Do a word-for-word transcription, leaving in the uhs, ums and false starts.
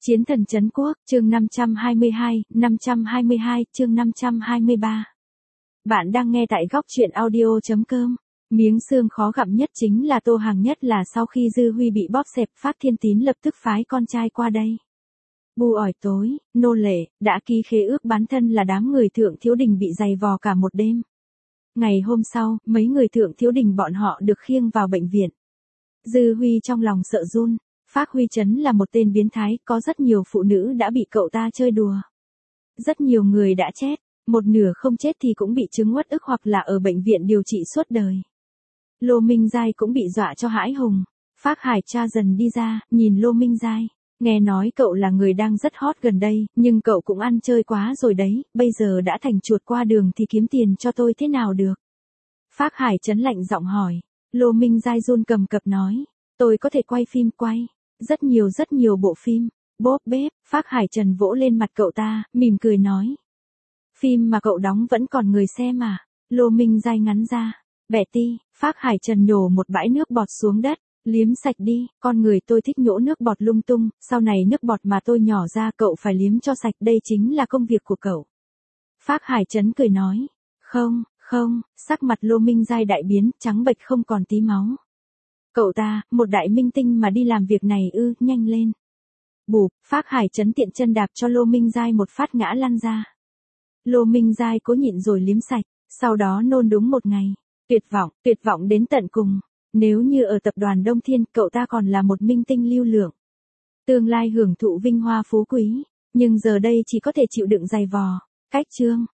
Chiến thần trấn quốc, chương năm trăm hai mươi hai, năm trăm hai mươi hai, chương năm trăm hai mươi ba. Bạn đang nghe tại góc truyện audio chấm com. Miếng xương khó gặm nhất chính là Tô Hàng, nhất là sau khi Dư Huy bị bóp xẹp, Phát Thiên Tín lập tức phái con trai qua đây. Bu ỏi tối, nô lệ, đã ký khế ước bán thân là đám người Thượng Thiếu Đình bị giày vò cả một đêm. Ngày hôm sau, mấy người Thượng Thiếu Đình bọn họ được khiêng vào bệnh viện. Dư Huy trong lòng sợ run. Phác Huy Trấn là một tên biến thái, có rất nhiều phụ nữ đã bị cậu ta chơi đùa. Rất nhiều người đã chết, một nửa không chết thì cũng bị chứng uất ức hoặc là ở bệnh viện điều trị suốt đời. Lô Minh Giai cũng bị dọa cho hãi hùng. Phác Hải cha dần đi ra, nhìn Lô Minh Giai, nghe nói cậu là người đang rất hot gần đây, nhưng cậu cũng ăn chơi quá rồi đấy, bây giờ đã thành chuột qua đường thì kiếm tiền cho tôi thế nào được. Phác Hải Trấn lạnh giọng hỏi. Lô Minh Giai run cầm cập nói, tôi có thể quay phim quay. Rất nhiều rất nhiều bộ phim. Bốp bếp, Phác Hải Trần vỗ lên mặt cậu ta, mỉm cười nói. Phim mà cậu đóng vẫn còn người xem à? Lô Minh Giai ngắn ra. Bẻ ti, Phác Hải Trần nhổ một bãi nước bọt xuống đất. Liếm sạch đi, con người tôi thích nhổ nước bọt lung tung, sau này nước bọt mà tôi nhỏ ra cậu phải liếm cho sạch, đây chính là công việc của cậu. Phác Hải Trấn cười nói. Không, không, sắc mặt Lô Minh Giai đại biến, trắng bệch không còn tí máu. Cậu ta, một đại minh tinh mà đi làm việc này ư, nhanh lên. Bụp, Phác Hải Trấn tiện chân đạp cho Lô Minh Giai một phát ngã lăn ra. Lô Minh Giai cố nhịn rồi liếm sạch, sau đó nôn đúng một ngày. Tuyệt vọng, tuyệt vọng đến tận cùng. Nếu như ở tập đoàn Đông Thiên, cậu ta còn là một minh tinh lưu lượng. Tương lai hưởng thụ vinh hoa phú quý, nhưng giờ đây chỉ có thể chịu đựng dày vò. Cách chương,